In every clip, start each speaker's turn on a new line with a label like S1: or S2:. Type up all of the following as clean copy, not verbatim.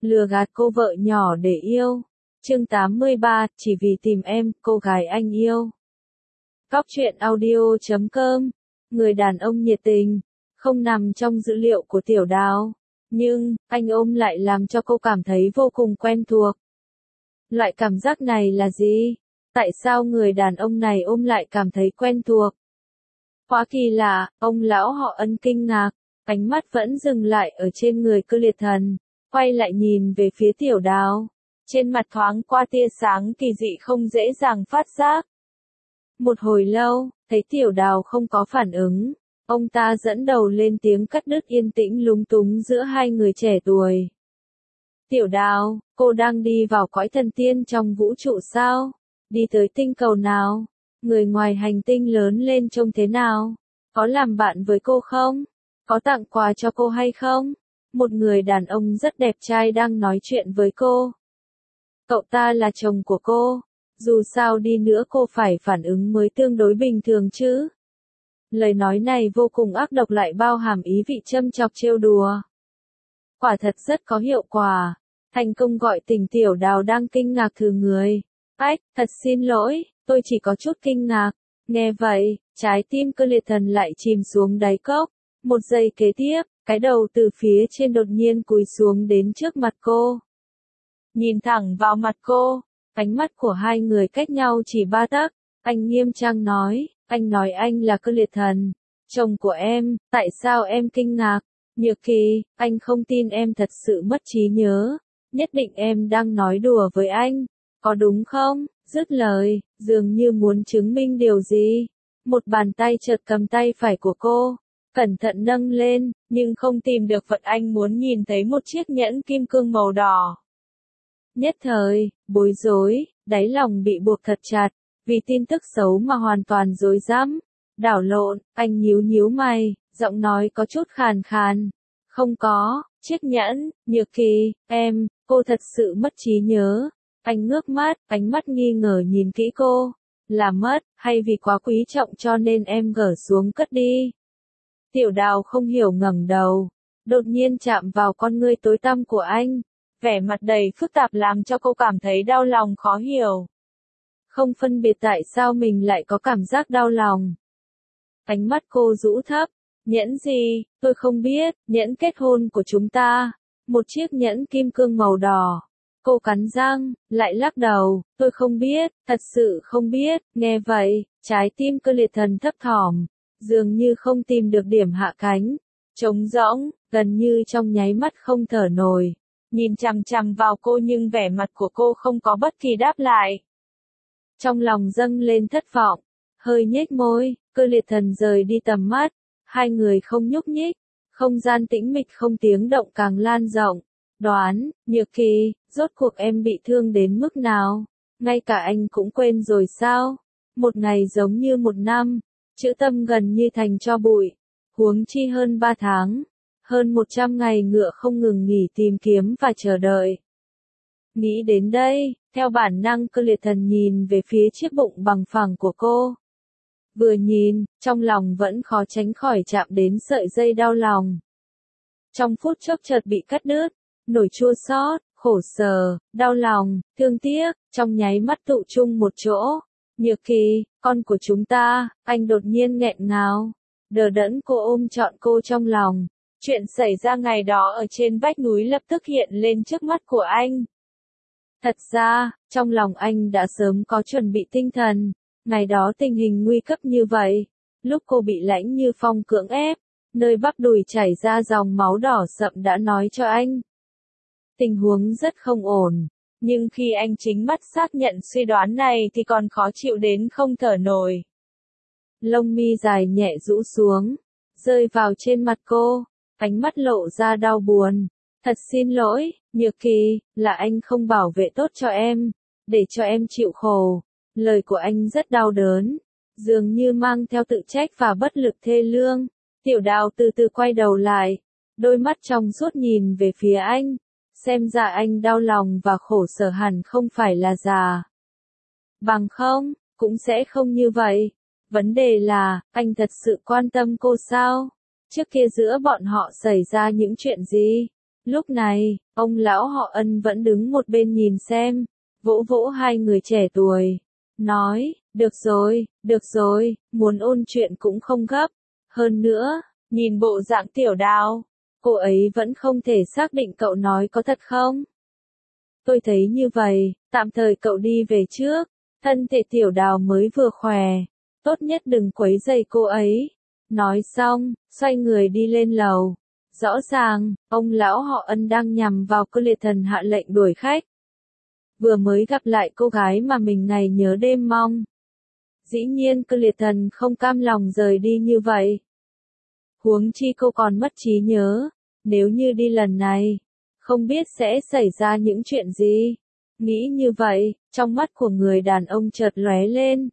S1: lừa gạt cô vợ nhỏ để yêu. Chương 83, chỉ vì tìm em, cô gái anh yêu. Cóc truyện audio.com. Người đàn ông nhiệt tình, không nằm trong dữ liệu của Tiểu Đào, nhưng anh ôm lại làm cho cô cảm thấy vô cùng quen thuộc. Loại cảm giác này là gì? Tại sao người đàn ông này ôm lại cảm thấy quen thuộc? Quá kỳ lạ, ông lão họ Ân kinh ngạc, ánh mắt vẫn dừng lại ở trên người Cơ Liệt Thần, quay lại nhìn về phía Tiểu Đào. Trên mặt thoáng qua tia sáng kỳ dị không dễ dàng phát giác. Một hồi lâu, thấy Tiểu Đào không có phản ứng, ông ta dẫn đầu lên tiếng cắt đứt yên tĩnh lúng túng giữa hai người trẻ tuổi. Tiểu Đào, cô đang đi vào cõi thần tiên trong vũ trụ sao? Đi tới tinh cầu nào? Người ngoài hành tinh lớn lên trông thế nào? Có làm bạn với cô không? Có tặng quà cho cô hay không? Một người đàn ông rất đẹp trai đang nói chuyện với cô. Cậu ta là chồng của cô. Dù sao đi nữa cô phải phản ứng mới tương đối bình thường chứ. Lời nói này vô cùng ác độc lại bao hàm ý vị châm chọc trêu đùa. Quả thật rất có hiệu quả. Thành công gọi tỉnh Tiểu Đào đang kinh ngạc thừ người. Ách, thật xin lỗi, tôi chỉ có chút kinh ngạc. Nghe vậy, trái tim Cơ Liệt Thần lại chìm xuống đáy cốc. Một giây kế tiếp, cái đầu từ phía trên đột nhiên cúi xuống đến trước mặt cô. Nhìn thẳng vào mặt cô, ánh mắt của hai người cách nhau chỉ 3 tấc. Anh nghiêm trang nói, anh nói anh là Cơ Liệt Thần, chồng của em, tại sao em kinh ngạc? Nhược Kỳ, anh không tin em thật sự mất trí nhớ, nhất định em đang nói đùa với anh, có đúng không? Dứt lời, dường như muốn chứng minh điều gì. Một bàn tay chợt cầm tay phải của cô, cẩn thận nâng lên, nhưng không tìm được vật anh muốn nhìn thấy một chiếc nhẫn kim cương màu đỏ. Nhất thời, bối rối, đáy lòng bị buộc thật chặt, vì tin tức xấu mà hoàn toàn rối rắm, đảo lộn, anh nhíu nhíu mày, giọng nói có chút khàn khàn. Không có, chiếc nhẫn, Nhược Kỳ, cô thật sự mất trí nhớ. Anh ngước mắt, ánh mắt nghi ngờ nhìn kỹ cô. Là mất, hay vì quá quý trọng cho nên em gỡ xuống cất đi? Tiểu Đào không hiểu ngẩng đầu, đột nhiên chạm vào con ngươi tối tăm của anh. Vẻ mặt đầy phức tạp làm cho cô cảm thấy đau lòng khó hiểu. Không phân biệt tại sao mình lại có cảm giác đau lòng. Ánh mắt cô rũ thấp. Nhẫn gì, tôi không biết, nhẫn kết hôn của chúng ta. Một chiếc nhẫn kim cương màu đỏ. Cô cắn răng, lại lắc đầu, tôi không biết, thật sự không biết. Nghe vậy, trái tim Cơ Liệt Thần thấp thỏm, dường như không tìm được điểm hạ cánh. Trống rỗng, gần như trong nháy mắt không thở nổi. Nhìn chằm chằm vào cô nhưng vẻ mặt của cô không có bất kỳ đáp lại. Trong lòng dâng lên thất vọng, hơi nhếch môi, Cơ Liệt Thần rời đi tầm mắt. Hai người không nhúc nhích, không gian tĩnh mịch không tiếng động càng lan rộng. Đoán, Nhược Kỳ, rốt cuộc em bị thương đến mức nào? Ngay cả anh cũng quên rồi sao? Một ngày giống như một năm, chữ tâm gần như thành tro bụi, huống chi hơn 3 tháng. Hơn 100 ngày ngựa không ngừng nghỉ tìm kiếm và chờ đợi. Nghĩ đến đây, theo bản năng Cơ Liệt Thần nhìn về phía chiếc bụng bằng phẳng của cô. Vừa nhìn, trong lòng vẫn khó tránh khỏi chạm đến sợi dây đau lòng. Trong phút chốc chợt bị cắt đứt, nỗi chua xót, khổ sở, đau lòng, thương tiếc, trong nháy mắt tụ chung một chỗ. Nhược Kỳ, con của chúng ta, anh đột nhiên nghẹn ngào. Đờ đẫn cô ôm trọn cô trong lòng. Chuyện xảy ra ngày đó ở trên vách núi lập tức hiện lên trước mắt của anh. Thật ra, trong lòng anh đã sớm có chuẩn bị tinh thần. Ngày đó tình hình nguy cấp như vậy. Lúc cô bị Lãnh Như Phong cưỡng ép, nơi bắp đùi chảy ra dòng máu đỏ sậm đã nói cho anh. Tình huống rất không ổn. Nhưng khi anh chính mắt xác nhận suy đoán này thì còn khó chịu đến không thở nổi. Lông mi dài nhẹ rũ xuống, rơi vào trên mặt cô. Ánh mắt lộ ra đau buồn. Thật xin lỗi, Nhược Kỳ, là anh không bảo vệ tốt cho em, để cho em chịu khổ. Lời của anh rất đau đớn, dường như mang theo tự trách và bất lực thê lương. Tiểu Đào từ từ quay đầu lại, đôi mắt trong suốt nhìn về phía anh. Xem ra anh đau lòng và khổ sở hẳn không phải là già. Bằng không, cũng sẽ không như vậy. Vấn đề là, anh thật sự quan tâm cô sao? Trước kia giữa bọn họ xảy ra những chuyện gì? Lúc này, ông lão họ Ân vẫn đứng một bên nhìn xem, vỗ vỗ hai người trẻ tuổi, nói, được rồi, muốn ôn chuyện cũng không gấp. Hơn nữa, nhìn bộ dạng Tiểu Đào, cô ấy vẫn không thể xác định cậu nói có thật không. Tôi thấy như vậy, tạm thời cậu đi về trước, thân thể Tiểu Đào mới vừa khỏe, tốt nhất đừng quấy rầy cô ấy. Nói xong, xoay người đi lên lầu. Rõ ràng, ông lão họ Ân đang nhằm vào Cơ Liệt Thần hạ lệnh đuổi khách. Vừa mới gặp lại cô gái mà mình ngày nhớ đêm mong. Dĩ nhiên Cơ Liệt Thần không cam lòng rời đi như vậy. Huống chi cô còn mất trí nhớ, nếu như đi lần này, không biết sẽ xảy ra những chuyện gì. Nghĩ như vậy, trong mắt của người đàn ông chợt lóe lên,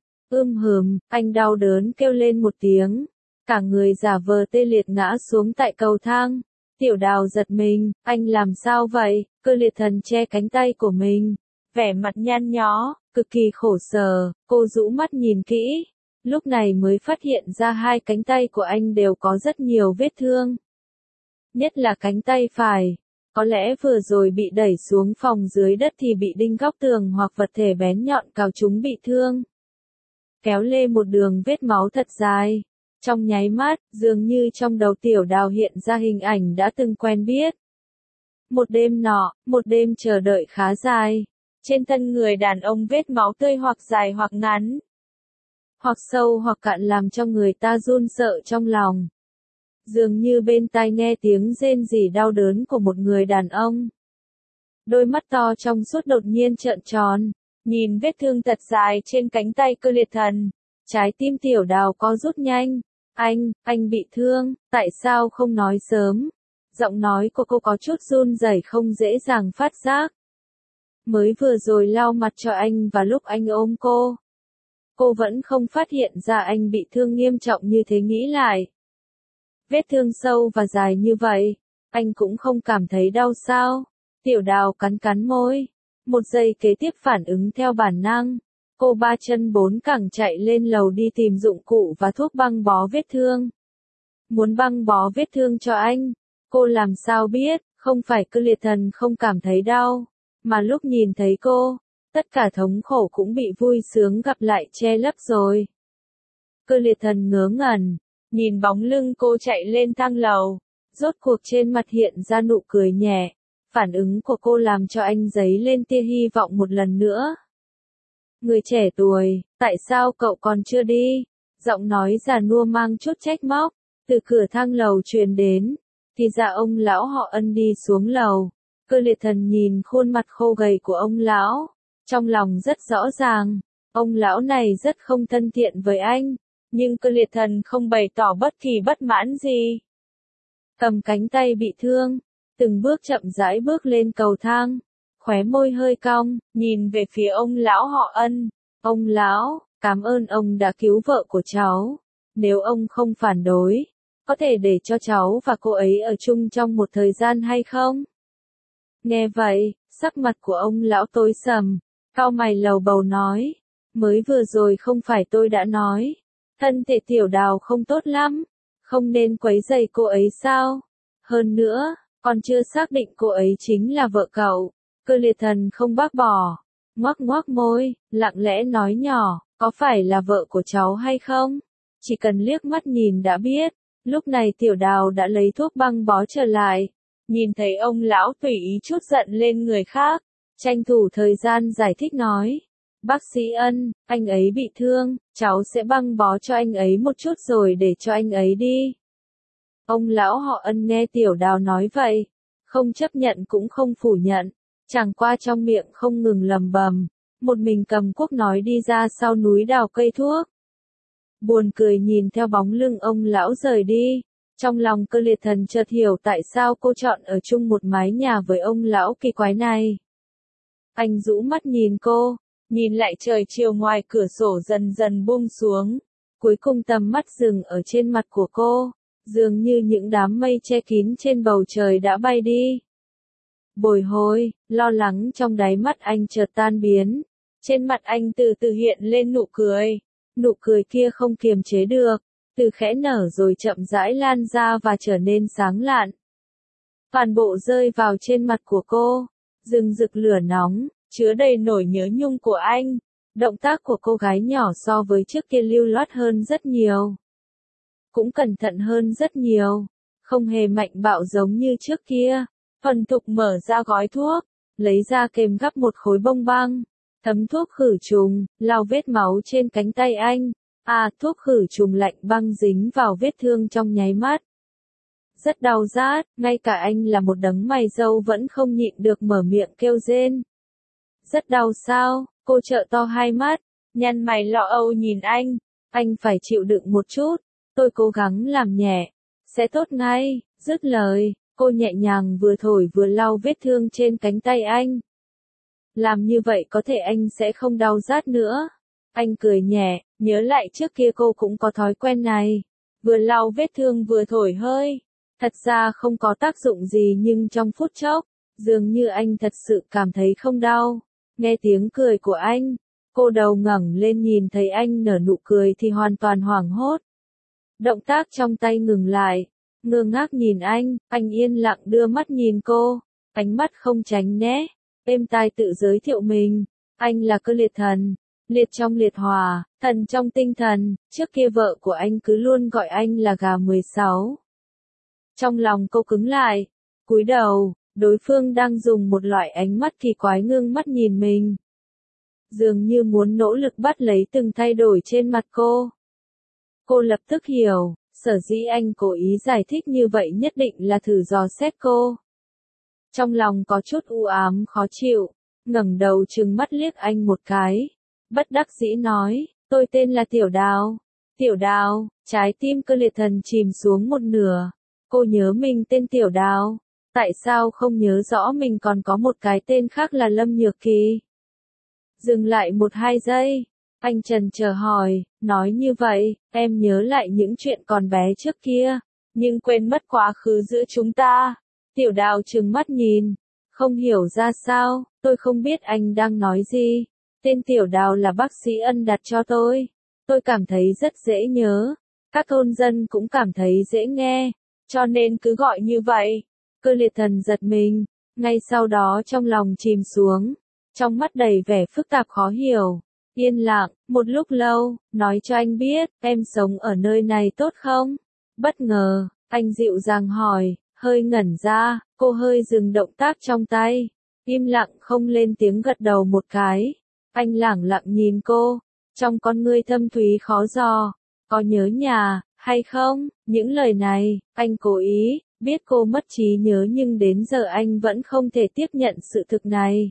S1: anh đau đớn kêu lên một tiếng, cả người giả vờ tê liệt ngã xuống tại cầu thang. Tiểu Đào giật mình, anh làm sao vậy? Cơ Liệt Thần che cánh tay của mình, vẻ mặt nhăn nhó, cực kỳ khổ sở, cô rũ mắt nhìn kỹ, lúc này mới phát hiện ra hai cánh tay của anh đều có rất nhiều vết thương. Nhất là cánh tay phải, có lẽ vừa rồi bị đẩy xuống phòng dưới đất thì bị đinh góc tường hoặc vật thể bén nhọn cào chúng bị thương. Kéo lê một đường vết máu thật dài. Trong nháy mắt, dường như trong đầu Tiểu Đào hiện ra hình ảnh đã từng quen biết. Một đêm nọ, một đêm chờ đợi khá dài. Trên thân người đàn ông vết máu tươi hoặc dài hoặc ngắn, hoặc sâu hoặc cạn làm cho người ta run sợ trong lòng. Dường như bên tai nghe tiếng rên rỉ đau đớn của một người đàn ông. Đôi mắt to trong suốt đột nhiên trợn tròn, nhìn vết thương thật dài trên cánh tay Cơ Liệt Thần. Trái tim Tiểu Đào có rút nhanh. Anh bị thương, tại sao không nói sớm? Giọng nói của cô có chút run rẩy không dễ dàng phát giác. Mới vừa rồi lau mặt cho anh và lúc anh ôm cô vẫn không phát hiện ra anh bị thương nghiêm trọng như thế. Nghĩ lại, vết thương sâu và dài như vậy, anh cũng không cảm thấy đau sao? Tiểu Đào cắn cắn môi, một giây kế tiếp phản ứng theo bản năng. Cô ba chân bốn cẳng chạy lên lầu đi tìm dụng cụ và thuốc băng bó vết thương. Muốn băng bó vết thương cho anh, cô làm sao biết, không phải Cơ Liệt Thần không cảm thấy đau, mà lúc nhìn thấy cô, tất cả thống khổ cũng bị vui sướng gặp lại che lấp rồi. Cơ Liệt Thần ngớ ngẩn, nhìn bóng lưng cô chạy lên thang lầu, rốt cuộc trên mặt hiện ra nụ cười nhẹ, phản ứng của cô làm cho anh dấy lên tia hy vọng một lần nữa. Người trẻ tuổi, tại sao cậu còn chưa đi? Giọng nói già nua mang chút trách móc, từ cửa thang lầu truyền đến, thì ra ông lão họ Ân đi xuống lầu. Cơ Liệt Thần nhìn khuôn mặt khô gầy của ông lão, trong lòng rất rõ ràng, ông lão này rất không thân thiện với anh, nhưng Cơ Liệt Thần không bày tỏ bất kỳ bất mãn gì. Cầm cánh tay bị thương, từng bước chậm rãi bước lên cầu thang, khóe môi hơi cong, nhìn về phía ông lão họ Ân. Ông lão, cảm ơn ông đã cứu vợ của cháu. Nếu ông không phản đối, có thể để cho cháu và cô ấy ở chung trong một thời gian hay không? Nghe vậy, sắc mặt của ông lão tối sầm, cau mày lầu bầu nói, mới vừa rồi không phải tôi đã nói, thân thể Tiểu Đào không tốt lắm, không nên quấy rầy cô ấy sao? Hơn nữa, còn chưa xác định cô ấy chính là vợ cậu. Cơ Liệt Thần không bác bỏ, ngoác ngoác môi, lặng lẽ nói nhỏ, có phải là vợ của cháu hay không? Chỉ cần liếc mắt nhìn đã biết. Lúc này Tiểu Đào đã lấy thuốc băng bó trở lại, nhìn thấy ông lão tùy ý chút giận lên người khác, tranh thủ thời gian giải thích nói, bác sĩ Ân, anh ấy bị thương, cháu sẽ băng bó cho anh ấy một chút rồi để cho anh ấy đi. Ông lão họ Ân nghe Tiểu Đào nói vậy, không chấp nhận cũng không phủ nhận, chẳng qua trong miệng không ngừng lầm bầm, một mình cầm cuốc nói đi ra sau núi đào cây thuốc. Buồn cười nhìn theo bóng lưng ông lão rời đi, trong lòng Cơ Liệt Thần chợt hiểu tại sao cô chọn ở chung một mái nhà với ông lão kỳ quái này. Anh rũ mắt nhìn cô, nhìn lại trời chiều ngoài cửa sổ dần dần buông xuống, cuối cùng tầm mắt dừng ở trên mặt của cô, dường như những đám mây che kín trên bầu trời đã bay đi. Bồi hồi, lo lắng trong đáy mắt anh chợt tan biến, trên mặt anh từ từ hiện lên nụ cười. Nụ cười kia không kiềm chế được, từ khẽ nở rồi chậm rãi lan ra và trở nên sáng lạn. toàn bộ rơi vào trên mặt của cô. Rừng rực lửa nóng, chứa đầy nỗi nhớ nhung của anh. Động tác của cô gái nhỏ so với trước kia lưu loát hơn rất nhiều. Cũng cẩn thận hơn rất nhiều. Không hề mạnh bạo giống như trước kia. Thuần thục mở ra gói thuốc, lấy ra kềm gắp một khối bông băng. Thấm thuốc khử trùng, lau vết máu trên cánh tay anh. Thuốc khử trùng lạnh băng dính vào vết thương trong nháy mắt. Rất đau rát, ngay cả anh là một đấng mày râu vẫn không nhịn được mở miệng kêu rên. Rất đau sao? Cô trợn to hai mắt, nhăn mày lo âu nhìn anh phải chịu đựng một chút, tôi cố gắng làm nhẹ, sẽ tốt ngay, dứt lời, cô nhẹ nhàng vừa thổi vừa lau vết thương trên cánh tay anh. Làm như vậy có thể anh sẽ không đau rát nữa. Anh cười nhẹ, nhớ lại trước kia cô cũng có thói quen này, vừa lau vết thương vừa thổi hơi. Thật ra không có tác dụng gì nhưng trong phút chốc, dường như anh thật sự cảm thấy không đau. Nghe tiếng cười của anh, cô đầu ngẩng lên nhìn thấy anh nở nụ cười thì hoàn toàn hoảng hốt. Động tác trong tay ngừng lại, ngơ ngác nhìn anh yên lặng đưa mắt nhìn cô, ánh mắt không tránh né, êm tai tự giới thiệu mình, anh là Cơ Liệt Thần, liệt trong liệt hòa, thần trong tinh thần, trước kia vợ của anh cứ luôn gọi anh là gà 16. Trong lòng cô cứng lại, cúi đầu, đối phương đang dùng một loại ánh mắt kỳ quái ngưng mắt nhìn mình. Dường như muốn nỗ lực bắt lấy từng thay đổi trên mặt cô. Cô lập tức hiểu, sở dĩ anh cố ý giải thích như vậy nhất định là thử dò xét cô. Trong lòng có chút u ám khó chịu, ngẩng đầu trừng mắt liếc anh một cái. Bất đắc dĩ nói, tôi tên là Tiểu Đào. Tiểu Đào, trái tim Cơ Liệt Thần chìm xuống một nửa. Cô nhớ mình tên Tiểu Đào. Tại sao không nhớ rõ mình còn có một cái tên khác là Lâm Nhược Kỳ? Dừng lại 1-2 giây, anh trần chờ hỏi, nói như vậy, em nhớ lại những chuyện còn bé trước kia, nhưng quên mất quá khứ giữa chúng ta. Tiểu Đào trừng mắt nhìn, không hiểu ra sao, tôi không biết anh đang nói gì. Tên Tiểu Đào là bác sĩ Ân đặt cho tôi cảm thấy rất dễ nhớ, các thôn dân cũng cảm thấy dễ nghe, cho nên cứ gọi như vậy. Cơ Liệt Thần giật mình, ngay sau đó trong lòng chìm xuống, trong mắt đầy vẻ phức tạp khó hiểu. Yên lặng, một lúc lâu, nói cho anh biết, em sống ở nơi này tốt không? Bất ngờ, anh dịu dàng hỏi, hơi ngẩn ra, cô hơi dừng động tác trong tay, im lặng không lên tiếng gật đầu một cái. Anh lẳng lặng nhìn cô, trong con ngươi thâm thúy khó dò, có nhớ nhà, hay không? Những lời này, anh cố ý, biết cô mất trí nhớ nhưng đến giờ anh vẫn không thể tiếp nhận sự thực này.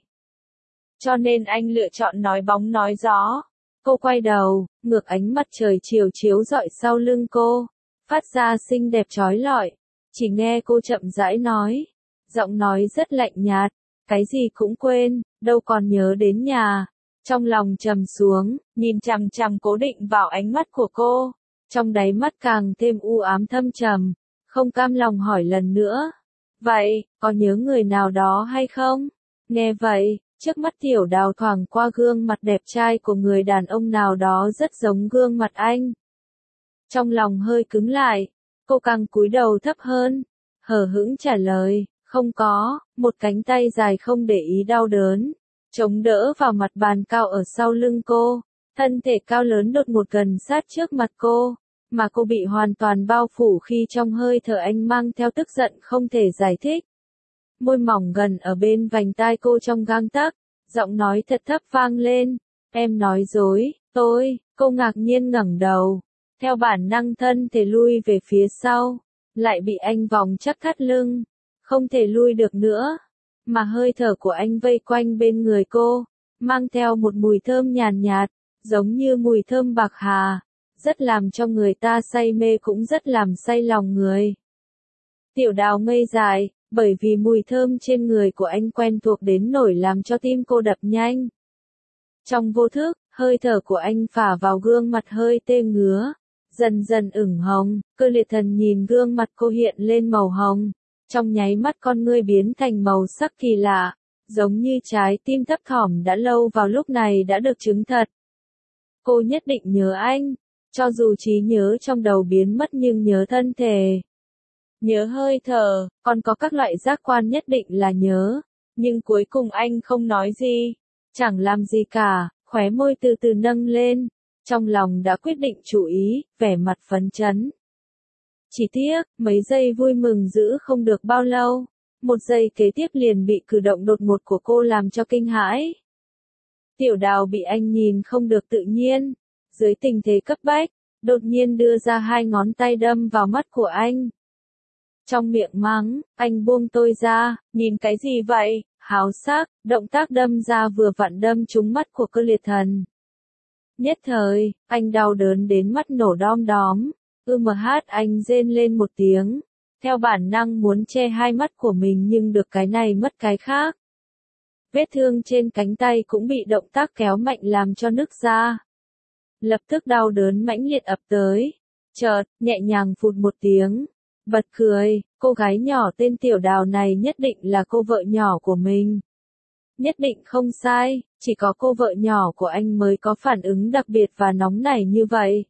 S1: Cho nên anh lựa chọn nói bóng nói gió. Cô quay đầu, ngược ánh mặt trời chiều chiếu rọi sau lưng cô, phát ra xinh đẹp chói lọi. Chỉ nghe cô chậm rãi nói, giọng nói rất lạnh nhạt, cái gì cũng quên, đâu còn nhớ đến nhà. Trong lòng trầm xuống, nhìn chằm chằm cố định vào ánh mắt của cô, trong đáy mắt càng thêm u ám thâm trầm, không cam lòng hỏi lần nữa. Vậy, có nhớ người nào đó hay không? Nghe vậy, trước mắt Tiểu Đào thoáng qua gương mặt đẹp trai của người đàn ông nào đó rất giống gương mặt anh. Trong lòng hơi cứng lại, cô càng cúi đầu thấp hơn, hờ hững trả lời, không có, một cánh tay dài không để ý đau đớn, chống đỡ vào mặt bàn cao ở sau lưng cô, thân thể cao lớn đột ngột gần sát trước mặt cô, mà cô bị hoàn toàn bao phủ khi trong hơi thở anh mang theo tức giận không thể giải thích. Môi mỏng gần ở bên vành tai cô trong gang tấc, giọng nói thật thấp vang lên, em nói dối, cô ngạc nhiên ngẩng đầu, theo bản năng thân thể lui về phía sau, lại bị anh vòng chắc thắt lưng, không thể lui được nữa, mà hơi thở của anh vây quanh bên người cô, mang theo một mùi thơm nhàn nhạt, giống như mùi thơm bạc hà, rất làm cho người ta say mê cũng rất làm say lòng người. Tiểu Đào ngây dại, bởi vì mùi thơm trên người của anh quen thuộc đến nỗi làm cho tim cô đập nhanh. Trong vô thức, hơi thở của anh phả vào gương mặt hơi tê ngứa, dần dần ửng hồng, Cơ Liệt Thần nhìn gương mặt cô hiện lên màu hồng, trong nháy mắt con ngươi biến thành màu sắc kỳ lạ, giống như trái tim thấp thỏm đã lâu vào lúc này đã được chứng thật. Cô nhất định nhớ anh, cho dù trí nhớ trong đầu biến mất nhưng nhớ thân thể. nhớ hơi thở, còn có các loại giác quan nhất định là nhớ. Nhưng cuối cùng anh không nói gì, chẳng làm gì cả, khóe môi từ từ nâng lên, trong lòng đã quyết định chủ ý, vẻ mặt phấn chấn. Chỉ tiếc, mấy giây vui mừng giữ không được bao lâu, một giây kế tiếp liền bị cử động đột ngột của cô làm cho kinh hãi. Tiểu Đào bị anh nhìn không được tự nhiên, dưới tình thế cấp bách, đột nhiên đưa ra hai ngón tay đâm vào mắt của anh. Trong miệng mắng, anh buông tôi ra, nhìn cái gì vậy, háo sắc, động tác đâm ra vừa vặn đâm trúng mắt của Cơ Liệt Thần. Nhất thời, anh đau đớn đến mắt nổ đom đóm, anh rên lên một tiếng, theo bản năng muốn che hai mắt của mình nhưng được cái này mất cái khác. Vết thương trên cánh tay cũng bị động tác kéo mạnh làm cho nứt ra. Lập tức đau đớn mãnh liệt ập tới, chợt, nhẹ nhàng phụt một tiếng, bật cười, cô gái nhỏ tên Tiểu Đào này nhất định là cô vợ nhỏ của mình. Nhất định không sai, chỉ có cô vợ nhỏ của anh mới có phản ứng đặc biệt và nóng nảy như vậy.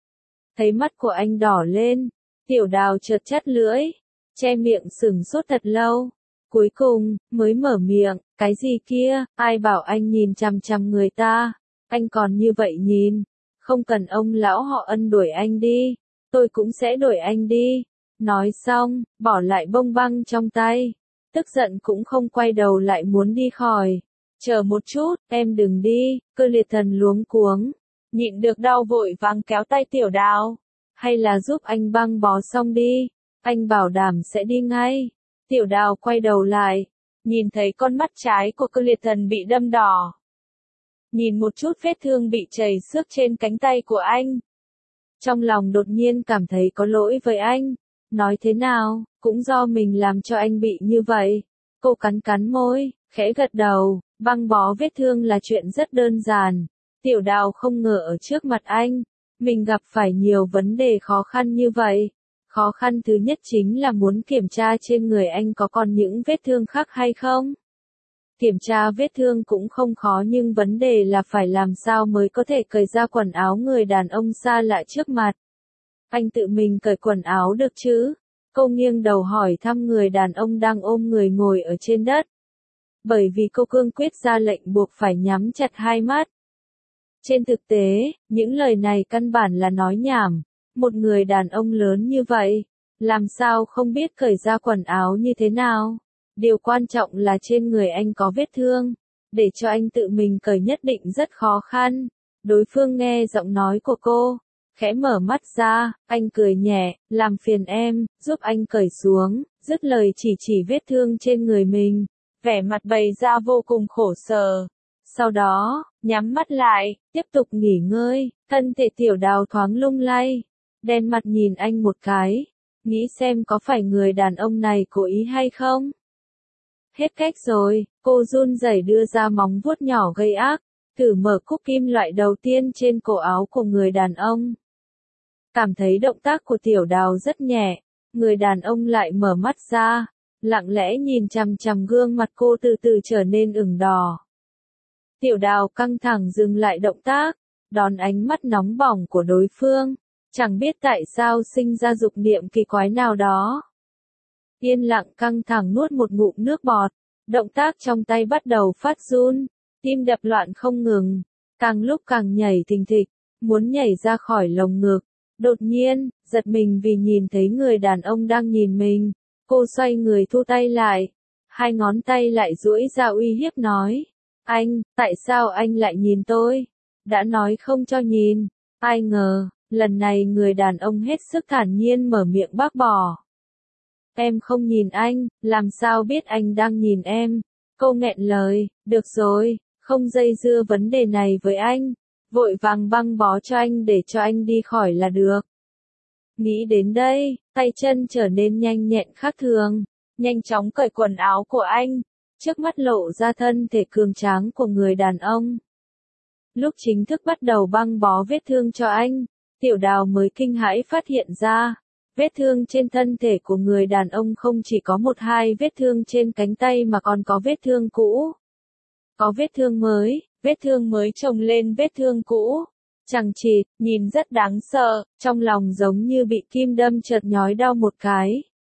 S1: Thấy mắt của anh đỏ lên, Tiểu Đào chợt chắt lưỡi, che miệng sửng sốt thật lâu. Cuối cùng, mới mở miệng, cái gì kia, ai bảo anh nhìn chằm chằm người ta, anh còn như vậy nhìn, không cần ông lão họ Ân đuổi anh đi, tôi cũng sẽ đuổi anh đi. Nói xong, bỏ lại bông băng trong tay, tức giận cũng không quay đầu lại muốn đi khỏi. Chờ một chút, em đừng đi, Cơ Liệt Thần luống cuống, nhịn được đau vội vàng kéo tay Tiểu Đào, hay là giúp anh băng bó xong đi, anh bảo đảm sẽ đi ngay. Tiểu Đào quay đầu lại, nhìn thấy con mắt trái của Cơ Liệt Thần bị đâm đỏ. Nhìn một chút vết thương bị chảy xước trên cánh tay của anh. Trong lòng đột nhiên cảm thấy có lỗi với anh. Nói thế nào, cũng do mình làm cho anh bị như vậy. Cô cắn cắn môi, khẽ gật đầu, băng bó vết thương là chuyện rất đơn giản. Tiểu Đào không ngờ ở trước mặt anh, mình gặp phải nhiều vấn đề khó khăn như vậy. Khó khăn thứ nhất chính là muốn kiểm tra trên người anh có còn những vết thương khác hay không. Kiểm tra vết thương cũng không khó nhưng vấn đề là phải làm sao mới có thể cởi ra quần áo người đàn ông xa lạ trước mặt. Anh tự mình cởi quần áo được chứ? Cô nghiêng đầu hỏi thăm người đàn ông đang ôm người ngồi ở trên đất. Bởi vì cô cương quyết ra lệnh buộc phải nhắm chặt hai mắt. Trên thực tế, những lời này căn bản là nói nhảm. Một người đàn ông lớn như vậy, làm sao không biết cởi ra quần áo như thế nào? Điều quan trọng là trên người anh có vết thương, để cho anh tự mình cởi nhất định rất khó khăn. Đối phương nghe giọng nói của cô, khẽ mở mắt ra, anh cười nhẹ, làm phiền em, giúp anh cởi xuống, dứt lời chỉ vết thương trên người mình, vẻ mặt bày ra vô cùng khổ sở. Sau đó, nhắm mắt lại, tiếp tục nghỉ ngơi, thân thể Tiểu Đào thoáng lung lay, đen mặt nhìn anh một cái, nghĩ xem có phải người đàn ông này cố ý hay không. Hết cách rồi, cô run rẩy đưa ra móng vuốt nhỏ gây ác, thử mở cúc kim loại đầu tiên trên cổ áo của người đàn ông. Cảm thấy động tác của Tiểu Đào rất nhẹ, người đàn ông lại mở mắt ra, lặng lẽ nhìn chằm chằm gương mặt cô từ từ trở nên ửng đỏ. Tiểu Đào căng thẳng dừng lại động tác, đón ánh mắt nóng bỏng của đối phương, chẳng biết tại sao sinh ra dục niệm kỳ quái nào đó. Yên lặng căng thẳng nuốt một ngụm nước bọt, động tác trong tay bắt đầu phát run, tim đập loạn không ngừng, càng lúc càng nhảy thình thịch, muốn nhảy ra khỏi lồng ngực. Đột nhiên, giật mình vì nhìn thấy người đàn ông đang nhìn mình, cô xoay người thu tay lại, hai ngón tay lại duỗi ra uy hiếp nói, anh, tại sao anh lại nhìn tôi? Đã nói không cho nhìn, ai ngờ, lần này người đàn ông hết sức thản nhiên mở miệng bác bỏ. Em không nhìn anh, làm sao biết anh đang nhìn em? Cô nghẹn lời, được rồi, không dây dưa vấn đề này với anh, vội vàng băng bó cho anh để cho anh đi khỏi là được. Nghĩ đến đây, tay chân trở nên nhanh nhẹn khác thường, nhanh chóng cởi quần áo của anh, trước mắt lộ ra thân thể cường tráng của người đàn ông. Lúc chính thức bắt đầu băng bó vết thương cho anh, Tiểu Đào mới kinh hãi phát hiện ra, vết thương trên thân thể của người đàn ông không chỉ có một hai vết thương trên cánh tay mà còn có vết thương cũ. Có vết thương mới chồng lên vết thương cũ. Chằng chịt, nhìn rất đáng sợ, trong lòng giống như bị kim đâm chợt nhói đau một cái.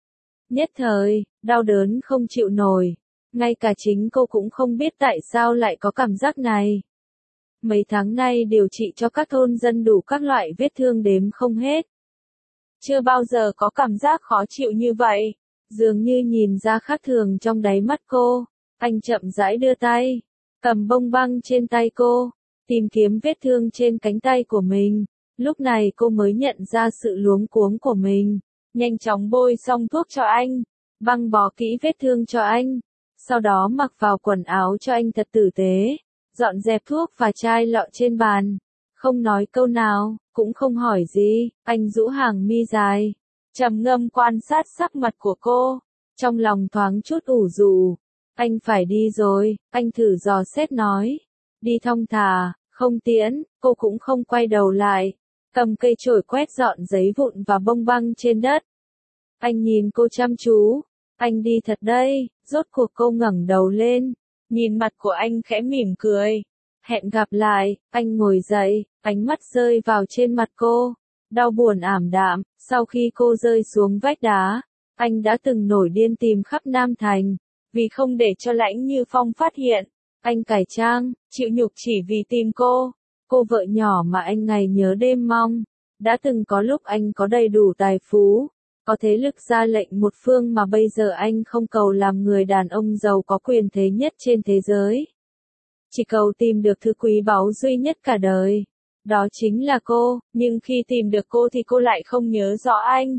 S1: Nhất thời, đau đớn không chịu nổi. Ngay cả chính cô cũng không biết tại sao lại có cảm giác này. Mấy tháng nay điều trị cho các thôn dân đủ các loại vết thương đếm không hết. Chưa bao giờ có cảm giác khó chịu như vậy. Dường như nhìn ra khác thường trong đáy mắt cô. Anh chậm rãi đưa tay, cầm bông băng trên tay cô, tìm kiếm vết thương trên cánh tay của mình. Lúc này cô mới nhận ra sự luống cuống của mình. Nhanh chóng bôi xong thuốc cho anh, băng bó kỹ vết thương cho anh. Sau đó mặc vào quần áo cho anh thật tử tế, dọn dẹp thuốc và chai lọ trên bàn. Không nói câu nào, cũng không hỏi gì, anh rũ hàng mi dài, trầm ngâm quan sát sắc mặt của cô. Trong lòng thoáng chút ủ rũ. Anh phải đi rồi, anh thử dò xét nói. Đi thong thả, không tiễn, cô cũng không quay đầu lại. Cầm cây chổi quét dọn giấy vụn và bông băng trên đất. Anh nhìn cô chăm chú. Anh đi thật đây, rốt cuộc cô ngẩng đầu lên. Nhìn mặt của anh khẽ mỉm cười. Hẹn gặp lại, anh ngồi dậy, ánh mắt rơi vào trên mặt cô. Đau buồn ảm đạm, sau khi cô rơi xuống vách đá. Anh đã từng nổi điên tìm khắp Nam Thành. Vì không để cho Lãnh Như Phong phát hiện, anh cải trang, chịu nhục chỉ vì tìm cô. Cô vợ nhỏ mà anh ngày nhớ đêm mong. Đã từng có lúc anh có đầy đủ tài phú, có thế lực ra lệnh một phương mà bây giờ anh không cầu làm người đàn ông giàu có quyền thế nhất trên thế giới. Chỉ cầu tìm được thứ quý báu duy nhất cả đời. Đó chính là cô, nhưng khi tìm được cô thì cô lại không nhớ rõ anh.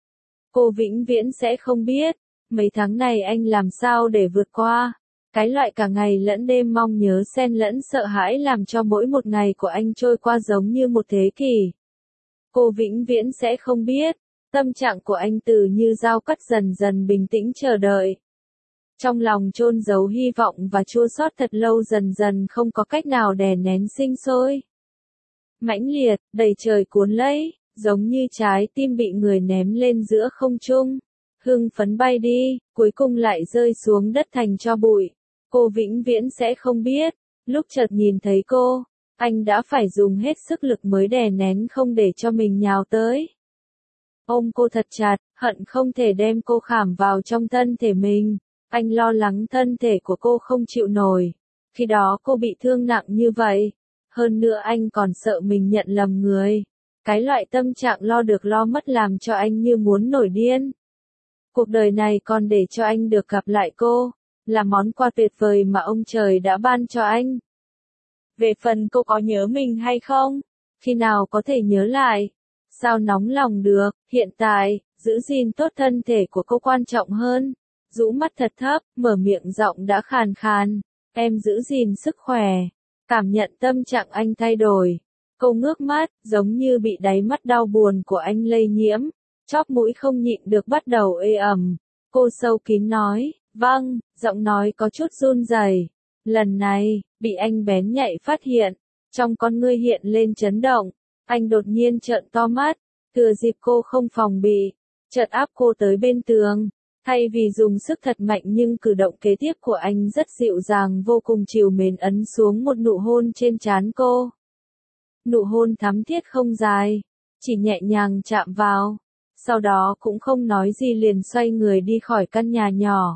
S1: Cô vĩnh viễn sẽ không biết. Mấy tháng này anh làm sao để vượt qua. Cái loại cả ngày lẫn đêm mong nhớ xen lẫn sợ hãi làm cho mỗi một ngày của anh trôi qua giống như một thế kỷ. Cô vĩnh viễn sẽ không biết. Tâm trạng của anh từ như dao cắt dần dần bình tĩnh chờ đợi. Trong lòng chôn giấu hy vọng và chua xót thật lâu dần dần không có cách nào đè nén sinh sôi. Mãnh liệt, đầy trời cuốn lấy, giống như trái tim bị người ném lên giữa không trung. Hưng phấn bay đi, cuối cùng lại rơi xuống đất thành tro bụi. Cô vĩnh viễn sẽ không biết. Lúc chợt nhìn thấy cô, anh đã phải dùng hết sức lực mới đè nén không để cho mình nhào tới. Ôm cô thật chặt, hận không thể đem cô khảm vào trong thân thể mình. Anh lo lắng thân thể của cô không chịu nổi. Khi đó cô bị thương nặng như vậy. Hơn nữa anh còn sợ mình nhận lầm người. Cái loại tâm trạng lo được lo mất làm cho anh như muốn nổi điên. Cuộc đời này còn để cho anh được gặp lại cô, là món quà tuyệt vời mà ông trời đã ban cho anh. Về phần cô có nhớ mình hay không? Khi nào có thể nhớ lại? Sao nóng lòng được, hiện tại, giữ gìn tốt thân thể của cô quan trọng hơn. Rũ mắt thật thấp, mở miệng giọng đã khàn khàn. Em giữ gìn sức khỏe. Cảm nhận tâm trạng anh thay đổi. Cô ngước mắt, giống như bị đáy mắt đau buồn của anh lây nhiễm. Chóp mũi không nhịn được bắt đầu ê ẩm. Cô sâu kín nói, vâng, giọng nói có chút run rẩy. Lần này, bị anh bén nhạy phát hiện. Trong con ngươi hiện lên chấn động. Anh đột nhiên trợn to mắt. Thừa dịp cô không phòng bị. Chợt áp cô tới bên tường. Thay vì dùng sức thật mạnh nhưng cử động kế tiếp của anh rất dịu dàng vô cùng trìu mến ấn xuống một nụ hôn trên trán cô. Nụ hôn thắm thiết không dài. Chỉ nhẹ nhàng chạm vào. Sau đó cũng không nói gì liền xoay người đi khỏi căn nhà nhỏ.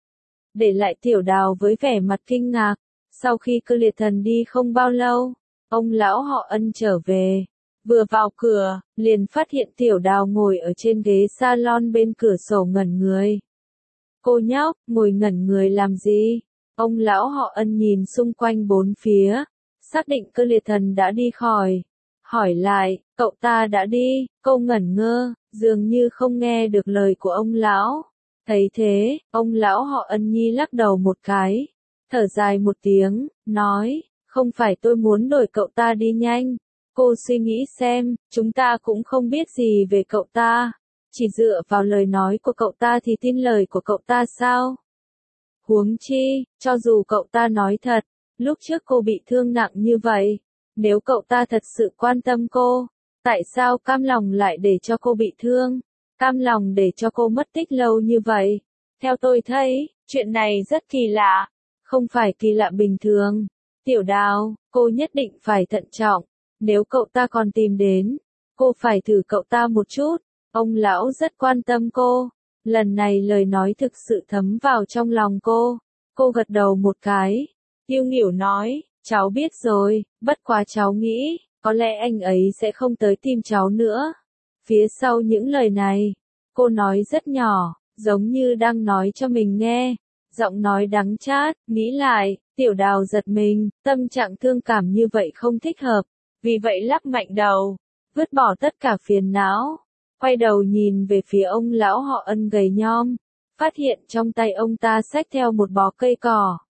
S1: Để lại Tiểu Đào với vẻ mặt kinh ngạc. Sau khi Cơ Liệt Thần đi không bao lâu, ông lão họ Ân trở về. Vừa vào cửa, liền phát hiện Tiểu Đào ngồi ở trên ghế salon bên cửa sổ ngẩn người. Cô nhóc, ngồi ngẩn người làm gì? Ông lão họ Ân nhìn xung quanh bốn phía, xác định Cơ Liệt Thần đã đi khỏi. Hỏi lại, cậu ta đã đi, cô ngẩn ngơ, dường như không nghe được lời của ông lão. Thấy thế, ông lão họ Ân nhi lắc đầu một cái, thở dài một tiếng, nói, không phải tôi muốn đuổi cậu ta đi nhanh. Cô suy nghĩ xem, chúng ta cũng không biết gì về cậu ta. Chỉ dựa vào lời nói của cậu ta thì tin lời của cậu ta sao? Huống chi, cho dù cậu ta nói thật, lúc trước cô bị thương nặng như vậy. Nếu cậu ta thật sự quan tâm cô, tại sao cam lòng lại để cho cô bị thương? Cam lòng để cho cô mất tích lâu như vậy? Theo tôi thấy, chuyện này rất kỳ lạ. Không phải kỳ lạ bình thường. Tiểu Đào, cô nhất định phải thận trọng. Nếu cậu ta còn tìm đến, cô phải thử cậu ta một chút. Ông lão rất quan tâm cô. Lần này lời nói thực sự thấm vào trong lòng cô. Cô gật đầu một cái. Tiêu Nghỉu nói, cháu biết rồi, bất quá cháu nghĩ, có lẽ anh ấy sẽ không tới tìm cháu nữa. Phía sau những lời này, cô nói rất nhỏ, giống như đang nói cho mình nghe. Giọng nói đắng chát, nghĩ lại, Tiểu Đào giật mình, tâm trạng thương cảm như vậy không thích hợp. Vì vậy lắc mạnh đầu, vứt bỏ tất cả phiền não. Quay đầu nhìn về phía ông lão họ Ân gầy nhom, phát hiện trong tay ông ta xách theo một bó cây cỏ.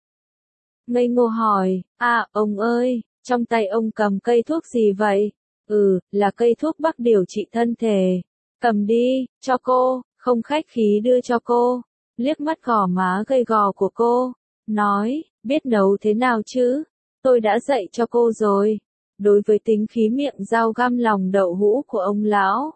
S1: Ngây ngô hỏi, ông ơi, trong tay ông cầm cây thuốc gì vậy? Là cây thuốc bắc điều trị thân thể. Cầm đi, cho cô, không khách khí đưa cho cô. Liếc mắt gò má gầy gò của cô, nói, biết nấu thế nào chứ? Tôi đã dạy cho cô rồi. Đối với tính khí miệng dao găm lòng đậu hũ của ông lão,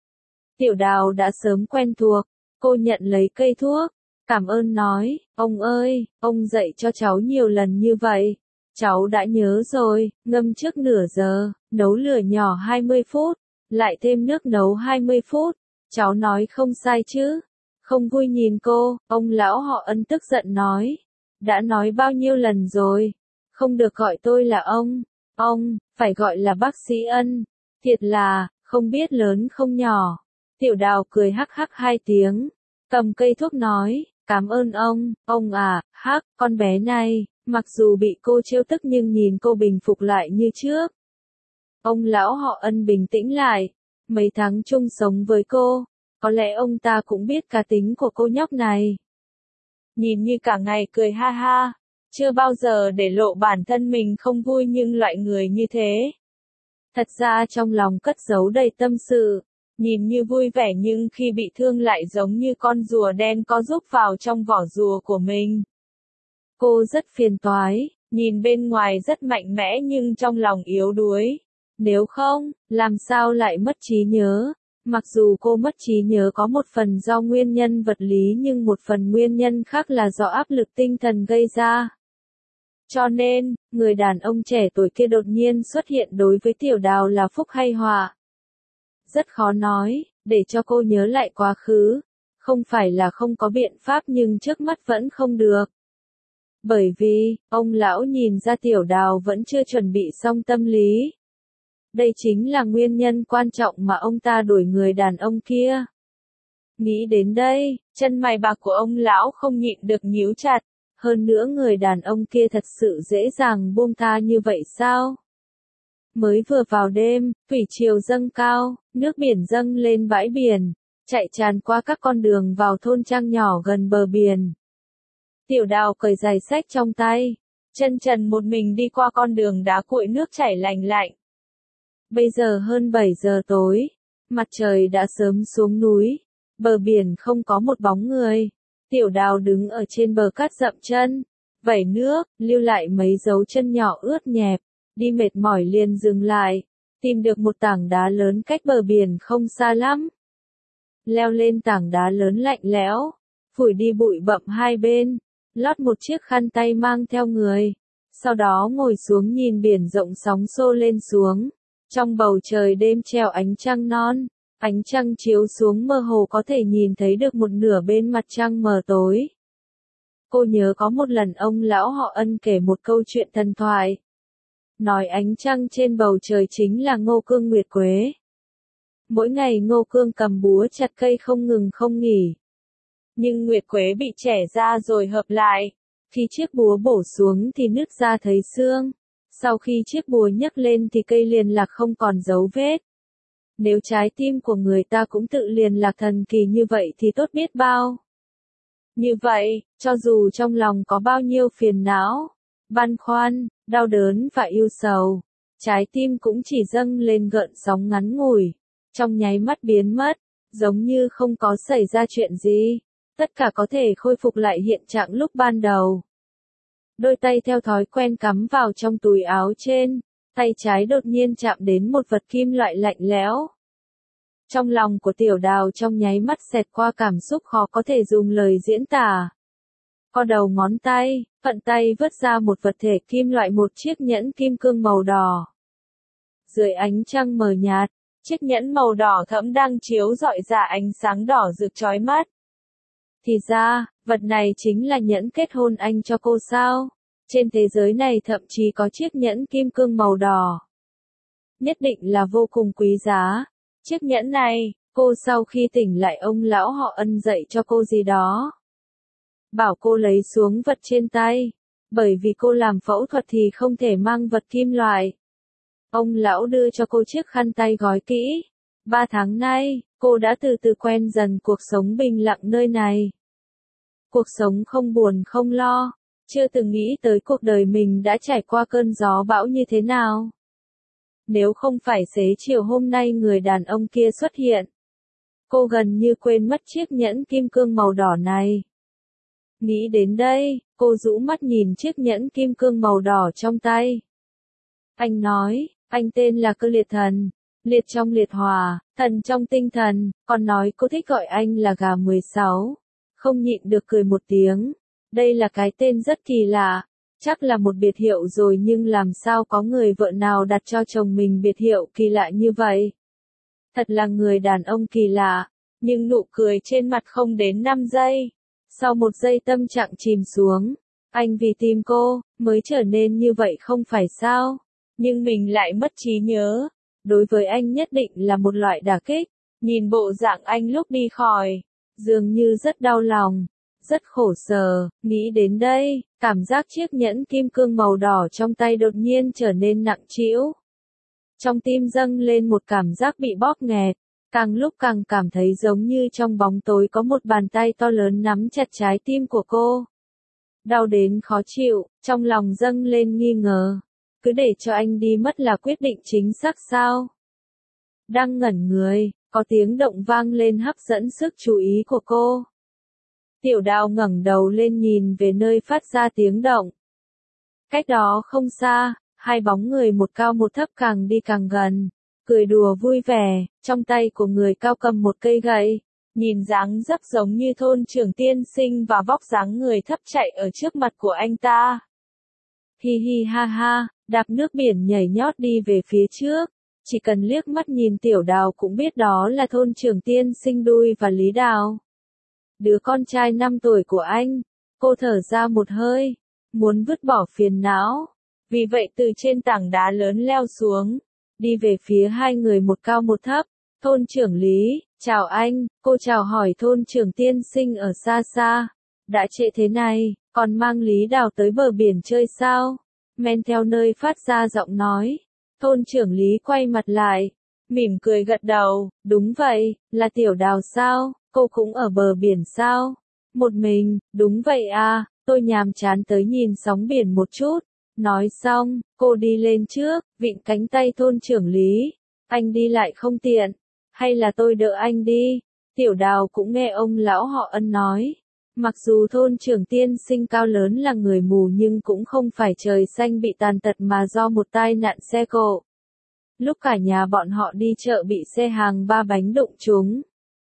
S1: Tiểu Đào đã sớm quen thuộc. Cô nhận lấy cây thuốc, cảm ơn nói, ông ơi, ông dạy cho cháu nhiều lần như vậy. Cháu đã nhớ rồi, ngâm trước nửa giờ, nấu lửa nhỏ 20 phút, lại thêm nước nấu 20 phút. Cháu nói không sai chứ? Không vui nhìn cô, ông lão họ Ân tức giận nói. Đã nói bao nhiêu lần rồi, không được gọi tôi là ông, phải gọi là bác sĩ Ân. Thiệt là, không biết lớn không nhỏ. Tiểu Đào cười hắc hắc 2 tiếng, cầm cây thuốc nói, cảm ơn ông à, con bé này, mặc dù bị cô trêu tức nhưng nhìn cô bình phục lại như trước. Ông lão họ Ân bình tĩnh lại, mấy tháng chung sống với cô, có lẽ ông ta cũng biết cá tính của cô nhóc này. Nhìn như cả ngày cười ha ha, chưa bao giờ để lộ bản thân mình không vui nhưng loại người như thế. Thật ra trong lòng cất giấu đầy tâm sự. Nhìn như vui vẻ nhưng khi bị thương lại giống như con rùa đen có rúc vào trong vỏ rùa của mình. Cô rất phiền toái, nhìn bên ngoài rất mạnh mẽ nhưng trong lòng yếu đuối. Nếu không, làm sao lại mất trí nhớ? Mặc dù cô mất trí nhớ có một phần do nguyên nhân vật lý nhưng một phần nguyên nhân khác là do áp lực tinh thần gây ra. Cho nên, người đàn ông trẻ tuổi kia đột nhiên xuất hiện đối với Tiểu Đào là phúc hay họa. Rất khó nói, để cho cô nhớ lại quá khứ. Không phải là không có biện pháp nhưng trước mắt vẫn không được. Bởi vì, ông lão nhìn ra Tiểu Đào vẫn chưa chuẩn bị xong tâm lý. Đây chính là nguyên nhân quan trọng mà ông ta đuổi người đàn ông kia. Nghĩ đến đây, chân mày bạc của ông lão không nhịn được nhíu chặt. Hơn nữa người đàn ông kia thật sự dễ dàng buông tha như vậy sao? Mới vừa vào đêm, thủy triều dâng cao, nước biển dâng lên bãi biển, chạy tràn qua các con đường vào thôn trang nhỏ gần bờ biển. Tiểu Đào cởi giày xách trong tay, chân trần một mình đi qua con đường đá cuội nước chảy lành lạnh. Bây giờ hơn 7 giờ tối, mặt trời đã sớm xuống núi, bờ biển không có một bóng người. Tiểu Đào đứng ở trên bờ cát dậm chân, vẩy nước, lưu lại mấy dấu chân nhỏ ướt nhẹp. Đi mệt mỏi liền dừng lại, tìm được một tảng đá lớn cách bờ biển không xa lắm. Leo lên tảng đá lớn lạnh lẽo, phủi đi bụi bặm hai bên, lót một chiếc khăn tay mang theo người. Sau đó ngồi xuống nhìn biển rộng sóng xô lên xuống. Trong bầu trời đêm treo ánh trăng non, ánh trăng chiếu xuống mơ hồ có thể nhìn thấy được một nửa bên mặt trăng mờ tối. Cô nhớ có một lần ông lão họ Ân kể một câu chuyện thần thoại. Nói ánh trăng trên bầu trời chính là Ngô Cương Nguyệt Quế. Mỗi ngày Ngô Cương cầm búa chặt cây không ngừng không nghỉ. Nhưng Nguyệt Quế bị chẻ ra rồi hợp lại. Khi chiếc búa bổ xuống thì nứt ra thấy xương. Sau khi chiếc búa nhấc lên thì cây liền lạc không còn dấu vết. Nếu trái tim của người ta cũng tự liền lạc thần kỳ như vậy thì tốt biết bao. Như vậy, cho dù trong lòng có bao nhiêu phiền não, băn khoăn, đau đớn và yêu sầu, trái tim cũng chỉ dâng lên gợn sóng ngắn ngủi, trong nháy mắt biến mất, giống như không có xảy ra chuyện gì, tất cả có thể khôi phục lại hiện trạng lúc ban đầu. Đôi tay theo thói quen cắm vào trong túi áo trên, tay trái đột nhiên chạm đến một vật kim loại lạnh lẽo. Trong lòng của Tiểu Đào trong nháy mắt xẹt qua cảm xúc khó có thể dùng lời diễn tả. Co đầu ngón tay, phận tay vớt ra một vật thể kim loại, một chiếc nhẫn kim cương màu đỏ. Dưới ánh trăng mờ nhạt, chiếc nhẫn màu đỏ thẫm đang chiếu rọi ra ánh sáng đỏ rực chói mắt. Thì ra, vật này chính là nhẫn kết hôn anh cho cô sao? Trên thế giới này thậm chí có chiếc nhẫn kim cương màu đỏ. Nhất định là vô cùng quý giá. Chiếc nhẫn này, cô sau khi tỉnh lại ông lão họ Ân dạy cho cô gì đó. Bảo cô lấy xuống vật trên tay. Bởi vì cô làm phẫu thuật thì không thể mang vật kim loại. Ông lão đưa cho cô chiếc khăn tay gói kỹ. 3 tháng nay, cô đã từ từ quen dần cuộc sống bình lặng nơi này. Cuộc sống không buồn không lo. Chưa từng nghĩ tới cuộc đời mình đã trải qua cơn gió bão như thế nào. Nếu không phải xế chiều hôm nay người đàn ông kia xuất hiện, cô gần như quên mất chiếc nhẫn kim cương màu đỏ này. Nghĩ đến đây, cô rũ mắt nhìn chiếc nhẫn kim cương màu đỏ trong tay. Anh nói, anh tên là Cơ Liệt Thần, liệt trong liệt hòa, thần trong tinh thần, còn nói cô thích gọi anh là gà 16. Không nhịn được cười một tiếng. Đây là cái tên rất kỳ lạ, chắc là một biệt hiệu rồi nhưng làm sao có người vợ nào đặt cho chồng mình biệt hiệu kỳ lạ như vậy. Thật là người đàn ông kỳ lạ, nhưng nụ cười trên mặt không đến 5 giây. Sau 1 giây tâm trạng chìm xuống, anh vì tìm cô, mới trở nên như vậy không phải sao, nhưng mình lại mất trí nhớ. Đối với anh nhất định là một loại đả kích, nhìn bộ dạng anh lúc đi khỏi, dường như rất đau lòng. Rất khổ sở, nghĩ đến đây, cảm giác chiếc nhẫn kim cương màu đỏ trong tay đột nhiên trở nên nặng trĩu. Trong tim dâng lên một cảm giác bị bóp nghẹt, càng lúc càng cảm thấy giống như trong bóng tối có một bàn tay to lớn nắm chặt trái tim của cô. Đau đến khó chịu, trong lòng dâng lên nghi ngờ. Cứ để cho anh đi mất là quyết định chính xác sao? Đang ngẩn người, có tiếng động vang lên hấp dẫn sức chú ý của cô. Tiểu Đào ngẩng đầu lên nhìn về nơi phát ra tiếng động. Cách đó không xa, 2 bóng người một cao một thấp càng đi càng gần, cười đùa vui vẻ, trong tay của người cao cầm một cây gậy, nhìn dáng dấp giống như thôn trưởng tiên sinh và vóc dáng người thấp chạy ở trước mặt của anh ta. Hi hi ha ha, đạp nước biển nhảy nhót đi về phía trước, chỉ cần liếc mắt nhìn Tiểu Đào cũng biết đó là thôn trưởng tiên sinh Đuôi và Lý Đào. Đứa con trai 5 tuổi của anh, cô thở ra một hơi, muốn vứt bỏ phiền não. Vì vậy từ trên tảng đá lớn leo xuống, đi về phía 2 người một cao một thấp. Thôn trưởng Lý, chào anh, cô chào hỏi thôn trưởng tiên sinh ở xa xa. Đã trễ thế này, còn mang Lý Đào tới bờ biển chơi sao? Men theo nơi phát ra giọng nói. Thôn trưởng Lý quay mặt lại, mỉm cười gật đầu, đúng vậy, là Tiểu Đào sao? Cô cũng ở bờ biển sao? Một mình, đúng vậy à, tôi nhàm chán tới nhìn sóng biển một chút. Nói xong, cô đi lên trước, vịn cánh tay thôn trưởng Lý. Anh đi lại không tiện, hay là tôi đỡ anh đi? Tiểu Đào cũng nghe ông lão họ Ân nói. Mặc dù thôn trưởng tiên sinh cao lớn là người mù nhưng cũng không phải trời xanh bị tàn tật mà do một tai nạn xe cộ. Lúc cả nhà bọn họ đi chợ bị xe hàng 3 bánh đụng trúng.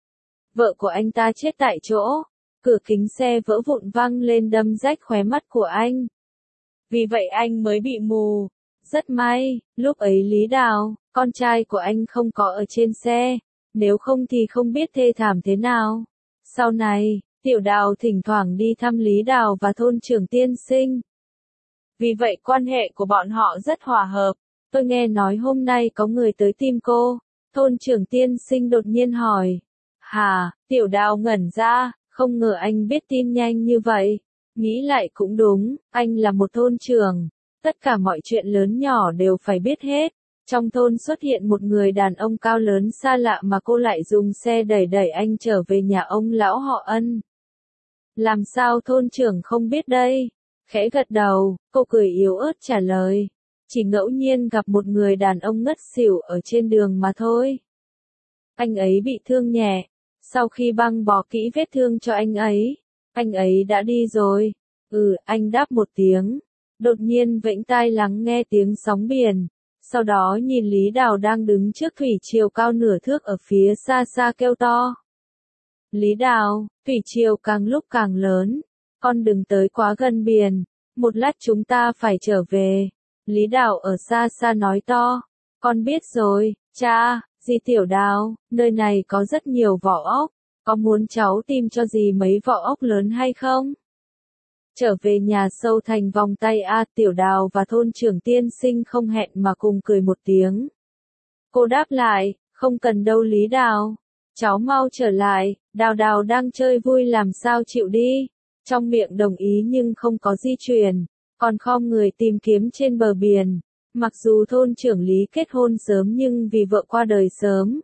S1: Vợ của anh ta chết tại chỗ, cửa kính xe vỡ vụn văng lên đâm rách khóe mắt của anh. Vì vậy anh mới bị mù. Rất may, lúc ấy Lý Đào, con trai của anh không có ở trên xe, nếu không thì không biết thê thảm thế nào. Sau này, Tiểu Đào thỉnh thoảng đi thăm Lý Đào và thôn trưởng tiên sinh. Vì vậy quan hệ của bọn họ rất hòa hợp. Tôi nghe nói hôm nay có người tới tìm cô. Thôn trưởng tiên sinh đột nhiên hỏi. Hả, Tiểu Đào ngẩn ra, không ngờ anh biết tin nhanh như vậy. Nghĩ lại cũng đúng, anh là một thôn trưởng. Tất cả mọi chuyện lớn nhỏ đều phải biết hết. Trong thôn xuất hiện một người đàn ông cao lớn xa lạ mà cô lại dùng xe đẩy anh trở về nhà ông lão họ Ân. Làm sao thôn trưởng không biết đây? Khẽ gật đầu, cô cười yếu ớt trả lời. Chỉ ngẫu nhiên gặp một người đàn ông ngất xỉu ở trên đường mà thôi. Anh ấy bị thương nhẹ. Sau khi băng bó kỹ vết thương cho anh ấy đã đi rồi. Anh đáp một tiếng. Đột nhiên vẫy tai lắng nghe tiếng sóng biển. Sau đó nhìn Lý Đào đang đứng trước thủy triều cao nửa thước ở phía xa xa kêu to. Lý Đào, thủy triều càng lúc càng lớn. Con đừng tới quá gần biển. Một lát chúng ta phải trở về. Lý Đào ở xa xa nói to. Con biết rồi, cha, dì Tiểu Đào, nơi này có rất nhiều vỏ ốc. Có muốn cháu tìm cho dì mấy vỏ ốc lớn hay không? Trở về nhà sâu thành vòng tay Tiểu Đào và thôn trưởng tiên sinh không hẹn mà cùng cười một tiếng. Cô đáp lại, không cần đâu Lý Đào. Cháu mau trở lại, Đào Đào đang chơi vui làm sao chịu đi. Trong miệng đồng ý nhưng không có di chuyển, còn khom người tìm kiếm trên bờ biển. Mặc dù thôn trưởng Lý kết hôn sớm nhưng vì vợ qua đời sớm.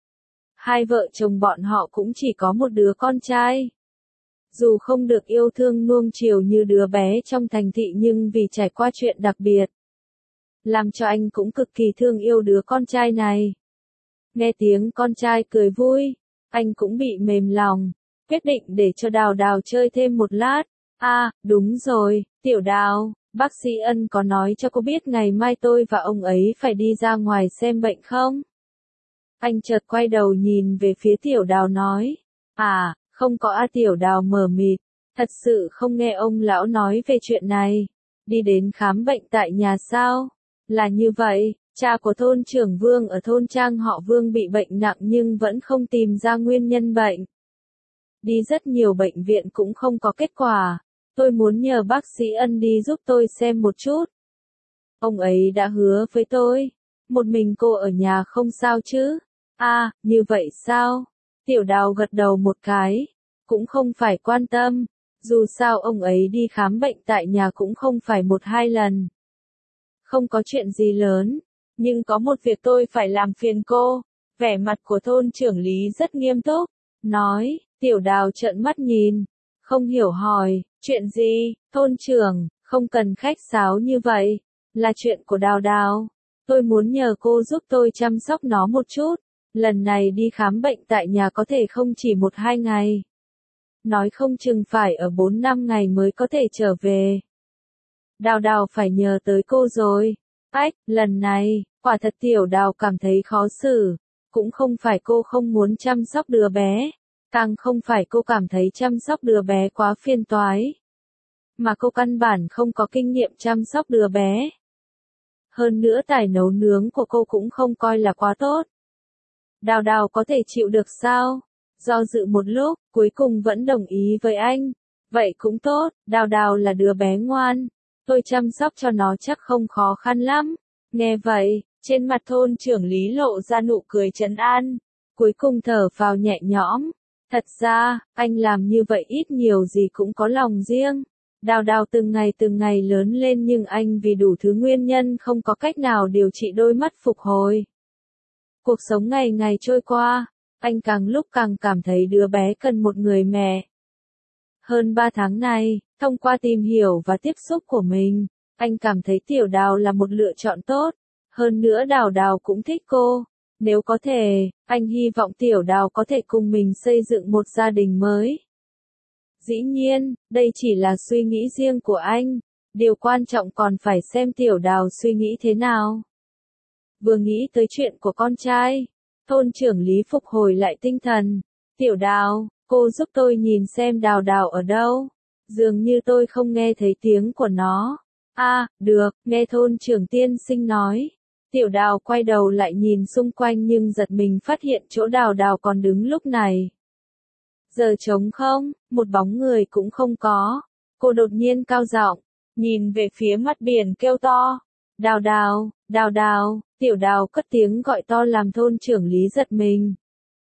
S1: Hai vợ chồng bọn họ cũng chỉ có một đứa con trai. Dù không được yêu thương nuông chiều như đứa bé trong thành thị nhưng vì trải qua chuyện đặc biệt, làm cho anh cũng cực kỳ thương yêu đứa con trai này. Nghe tiếng con trai cười vui, anh cũng bị mềm lòng, quyết định để cho Đào Đào chơi thêm một lát. Đúng rồi, Tiểu Đào, bác sĩ Ân có nói cho cô biết ngày mai tôi và ông ấy phải đi ra ngoài xem bệnh không? Anh chợt quay đầu nhìn về phía Tiểu Đào nói, không có. Tiểu Đào mờ mịt, thật sự không nghe ông lão nói về chuyện này. Đi đến khám bệnh tại nhà sao? Là như vậy, cha của thôn trưởng Vương ở thôn trang họ Vương bị bệnh nặng nhưng vẫn không tìm ra nguyên nhân bệnh. Đi rất nhiều bệnh viện cũng không có kết quả. Tôi muốn nhờ bác sĩ Ân đi giúp tôi xem một chút. Ông ấy đã hứa với tôi. Một mình cô ở nhà không sao chứ? Như vậy sao? Tiểu Đào gật đầu một cái. Cũng không phải quan tâm. Dù sao ông ấy đi khám bệnh tại nhà cũng không phải một hai lần. Không có chuyện gì lớn. Nhưng có một việc tôi phải làm phiền cô. Vẻ mặt của thôn trưởng Lý rất nghiêm túc. Nói, Tiểu Đào trợn mắt nhìn. Không hiểu hỏi, chuyện gì, thôn trưởng, không cần khách sáo như vậy. Là chuyện của Đào Đào. Tôi muốn nhờ cô giúp tôi chăm sóc nó một chút. Lần này đi khám bệnh tại nhà có thể không chỉ 1-2 ngày. Nói không chừng phải ở 4-5 ngày mới có thể trở về. Đào Đào phải nhờ tới cô rồi. Lần này, quả thật Tiểu Đào cảm thấy khó xử. Cũng không phải cô không muốn chăm sóc đứa bé. Càng không phải cô cảm thấy chăm sóc đứa bé quá phiền toái. Mà cô căn bản không có kinh nghiệm chăm sóc đứa bé. Hơn nữa tài nấu nướng của cô cũng không coi là quá tốt. Đào Đào có thể chịu được sao? Do dự một lúc, cuối cùng vẫn đồng ý với anh. Vậy cũng tốt, Đào Đào là đứa bé ngoan. Tôi chăm sóc cho nó chắc không khó khăn lắm. Nghe vậy, trên mặt thôn trưởng Lý lộ ra nụ cười trấn an. Cuối cùng thở phào nhẹ nhõm. Thật ra, anh làm như vậy ít nhiều gì cũng có lòng riêng. Đào Đào từng ngày lớn lên nhưng anh vì đủ thứ nguyên nhân không có cách nào điều trị đôi mắt phục hồi. Cuộc sống ngày ngày trôi qua, anh càng lúc càng cảm thấy đứa bé cần một người mẹ. Hơn 3 tháng nay, thông qua tìm hiểu và tiếp xúc của mình, anh cảm thấy Tiểu Đào là một lựa chọn tốt. Hơn nữa Đào Đào cũng thích cô. Nếu có thể, anh hy vọng Tiểu Đào có thể cùng mình xây dựng một gia đình mới. Dĩ nhiên, đây chỉ là suy nghĩ riêng của anh. Điều quan trọng còn phải xem Tiểu Đào suy nghĩ thế nào. Vừa nghĩ tới chuyện của con trai, thôn trưởng Lý phục hồi lại tinh thần. Tiểu Đào, cô giúp tôi nhìn xem Đào Đào ở đâu. Dường như tôi không nghe thấy tiếng của nó. Được, nghe thôn trưởng tiên sinh nói. Tiểu Đào quay đầu lại nhìn xung quanh nhưng giật mình phát hiện chỗ Đào Đào còn đứng lúc này. Giờ trống không, một bóng người cũng không có. Cô đột nhiên cao giọng, nhìn về phía mặt biển kêu to. Đào Đào, Đào Đào, Tiểu Đào cất tiếng gọi to làm thôn trưởng Lý giật mình.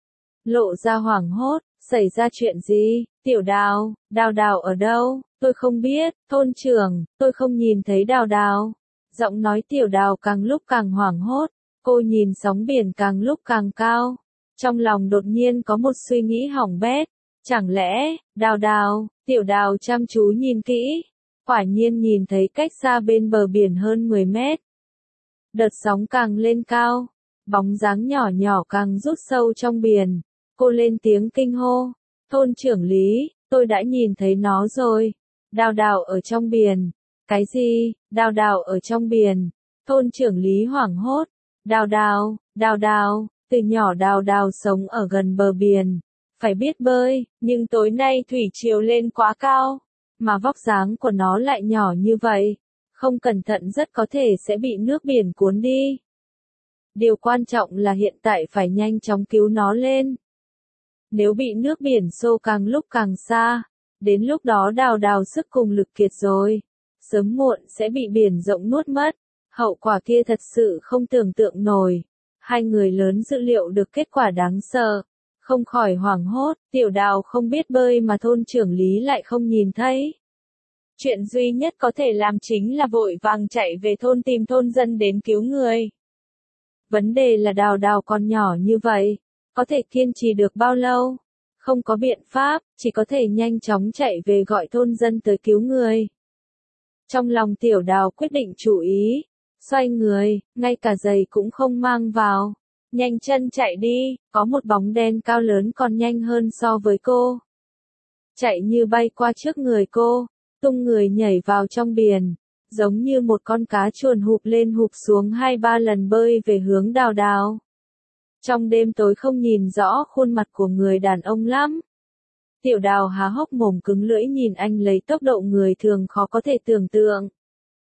S1: Lộ ra hoảng hốt, xảy ra chuyện gì? Tiểu Đào, Đào Đào ở đâu? Tôi không biết, thôn trưởng, tôi không nhìn thấy Đào Đào. Giọng nói Tiểu Đào càng lúc càng hoảng hốt, cô nhìn sóng biển càng lúc càng cao. Trong lòng đột nhiên có một suy nghĩ hỏng bét. Chẳng lẽ, Đào Đào, Tiểu Đào chăm chú nhìn kỹ. Quả nhiên nhìn thấy cách xa bên bờ biển hơn 10 mét. Đợt sóng càng lên cao, bóng dáng nhỏ nhỏ càng rút sâu trong biển. Cô lên tiếng kinh hô. Thôn trưởng Lý, tôi đã nhìn thấy nó rồi. Đào Đào ở trong biển. Cái gì? Đào Đào ở trong biển. Thôn trưởng Lý hoảng hốt. Đào Đào, Đào Đào, từ nhỏ Đào Đào sống ở gần bờ biển. Phải biết bơi, nhưng tối nay thủy triều lên quá cao. Mà vóc dáng của nó lại nhỏ như vậy. Không cẩn thận rất có thể sẽ bị nước biển cuốn đi. Điều quan trọng là hiện tại phải nhanh chóng cứu nó lên. Nếu bị nước biển xô càng lúc càng xa, đến lúc đó Đào Đào sức cùng lực kiệt rồi, sớm muộn sẽ bị biển rộng nuốt mất, hậu quả kia thật sự không tưởng tượng nổi. Hai người lớn dự liệu được kết quả đáng sợ, không khỏi hoảng hốt, Tiểu Đào không biết bơi mà thôn trưởng Lý lại không nhìn thấy. Chuyện duy nhất có thể làm chính là vội vàng chạy về thôn tìm thôn dân đến cứu người. Vấn đề là Đào Đào còn nhỏ như vậy, có thể kiên trì được bao lâu? Không có biện pháp, chỉ có thể nhanh chóng chạy về gọi thôn dân tới cứu người. Trong lòng Tiểu Đào quyết định chủ ý, xoay người, ngay cả giày cũng không mang vào. Nhanh chân chạy đi, có một bóng đen cao lớn còn nhanh hơn so với cô. Chạy như bay qua trước người cô, tung người nhảy vào trong biển, giống như một con cá chuồn hụp lên hụp xuống 2-3 lần bơi về hướng Đào Đào. Trong đêm tối không nhìn rõ khuôn mặt của người đàn ông lắm. Tiểu Đào há hốc mồm cứng lưỡi nhìn anh lấy tốc độ người thường khó có thể tưởng tượng.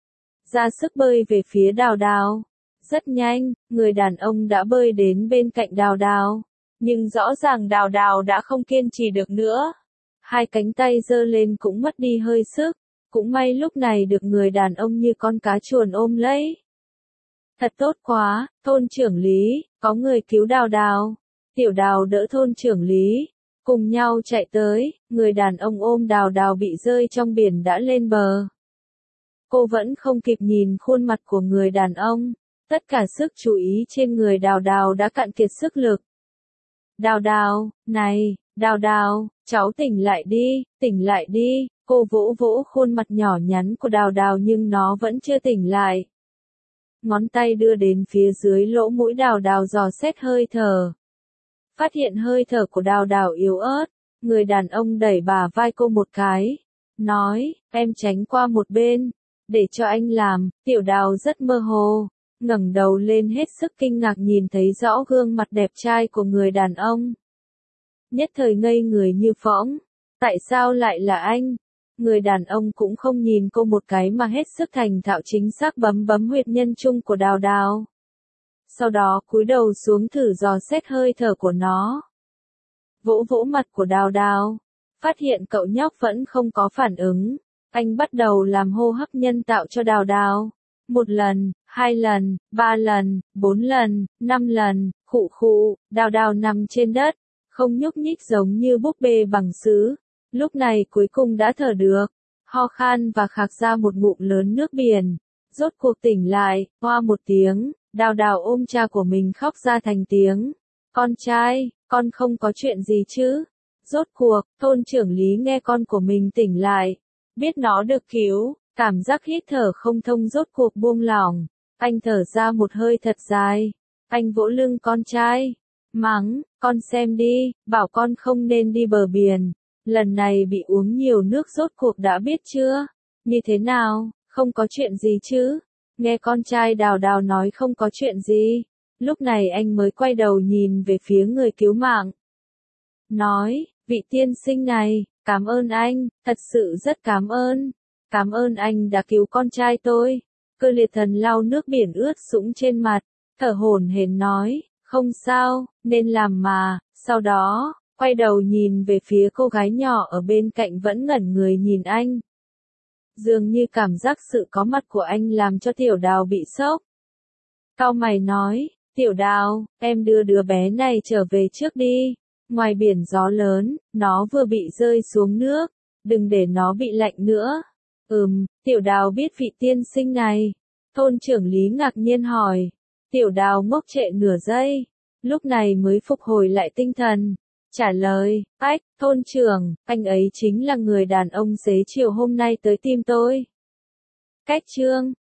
S1: Ra sức bơi về phía Đào Đào. Rất nhanh, người đàn ông đã bơi đến bên cạnh Đào Đào. Nhưng rõ ràng Đào Đào đã không kiên trì được nữa. Hai cánh tay giơ lên cũng mất đi hơi sức. Cũng may lúc này được người đàn ông như con cá chuồn ôm lấy. Thật tốt quá, thôn trưởng Lý, có người cứu Đào Đào. Tiểu Đào đỡ thôn trưởng Lý, cùng nhau chạy tới, người đàn ông ôm Đào Đào bị rơi trong biển đã lên bờ. Cô vẫn không kịp nhìn khuôn mặt của người đàn ông, tất cả sức chú ý trên người Đào Đào đã cạn kiệt sức lực. Đào Đào, này, Đào Đào, cháu tỉnh lại đi, cô vỗ vỗ khuôn mặt nhỏ nhắn của Đào Đào nhưng nó vẫn chưa tỉnh lại. Ngón tay đưa đến phía dưới lỗ mũi Đào Đào dò xét hơi thở. Phát hiện hơi thở của Đào Đào yếu ớt, người đàn ông đẩy bả vai cô một cái, nói, em tránh qua một bên, để cho anh làm. Tiểu Đào rất mơ hồ, ngẩng đầu lên hết sức kinh ngạc nhìn thấy rõ gương mặt đẹp trai của người đàn ông. Nhất thời ngây người như phỗng, tại sao lại là anh? Người đàn ông cũng không nhìn cô một cái mà hết sức thành thạo chính xác bấm bấm huyệt nhân trung của Đào Đào. Sau đó cúi đầu xuống thử dò xét hơi thở của nó. Vỗ vỗ mặt của Đào Đào, phát hiện cậu nhóc vẫn không có phản ứng. Anh bắt đầu làm hô hấp nhân tạo cho Đào Đào. 1 lần, 2 lần, 3 lần, 4 lần, 5 lần, khụ khụ, Đào Đào nằm trên đất, không nhúc nhích giống như búp bê bằng sứ. Lúc này cuối cùng đã thở được, ho khan và khạc ra một ngụm lớn nước biển. Rốt cuộc tỉnh lại, hoa một tiếng, Đào Đào ôm cha của mình khóc ra thành tiếng. Con trai, con không có chuyện gì chứ? Rốt cuộc, thôn trưởng Lý nghe con của mình tỉnh lại, biết nó được cứu, cảm giác hít thở không thông rốt cuộc buông lỏng. Anh thở ra một hơi thật dài, anh vỗ lưng con trai, mắng, con xem đi, bảo con không nên đi bờ biển. Lần này bị uống nhiều nước rốt cuộc đã biết chưa? Như thế nào, không có chuyện gì chứ? Nghe con trai Đào Đào nói không có chuyện gì. Lúc này anh mới quay đầu nhìn về phía người cứu mạng. Nói, vị tiên sinh này, cảm ơn anh, thật sự rất cảm ơn. Cảm ơn anh đã cứu con trai tôi. Cơ liệt thần lau nước biển ướt sũng trên mặt, thở hổn hển nói, không sao, nên làm mà. Sau đó, quay đầu nhìn về phía cô gái nhỏ ở bên cạnh vẫn ngẩn người nhìn anh. Dường như cảm giác sự có mặt của anh làm cho Tiểu Đào bị sốc. Cau mày nói, Tiểu Đào, em đưa đứa bé này trở về trước đi. Ngoài biển gió lớn, nó vừa bị rơi xuống nước, đừng để nó bị lạnh nữa. Tiểu Đào biết vị tiên sinh này. Thôn trưởng Lý ngạc nhiên hỏi. Tiểu Đào ngốc trệ nửa giây, lúc này mới phục hồi lại tinh thần. Trả lời, thôn trưởng, anh ấy chính là người đàn ông xế chiều hôm nay tới tìm tôi. Cách chương